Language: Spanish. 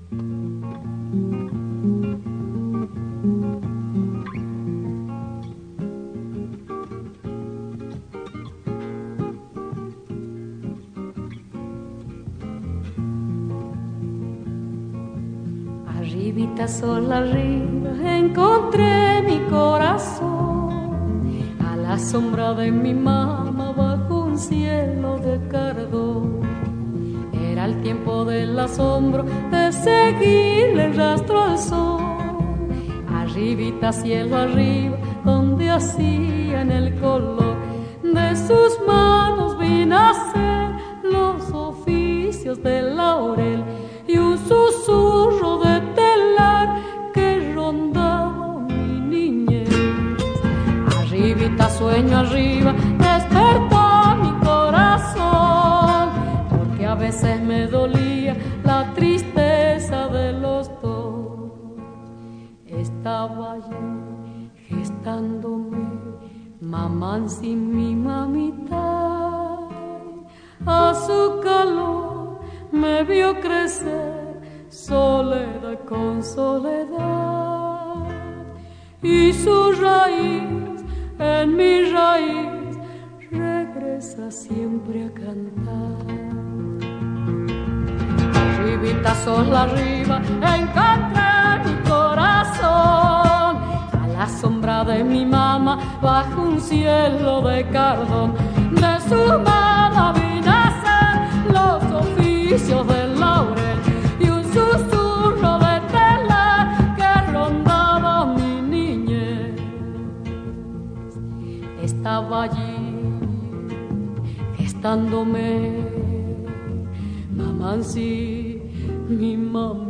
Arribita sol arriba encontré mi corazón, a la sombra de mi mamá bajo un cielo de cardón. Era el tiempo del asombro de seguirle el rastro al sol. Arribita cielo arriba donde hacían el color de sus manos vi nacer los oficios del laurel y un susurro de telar que rondaba mi niñez. Arribita sueño arriba despertó mi corazón, porque a veces me dolía la tristeza de los dos. Estaba allí gestándome mamá sin mi mamita, a su calor me vio crecer soledad con soledad, y su raíz en mi raíz regresa siempre a cantar. Arribita sol arriba encontré mi corazón, a la sombra de mi mamá bajo un cielo de cardón. De su mano vi nacer los oficios del laurel y un susurro de telar que rondaba mi niñez. Estaba allí gestándome mamá sí, mi mamá.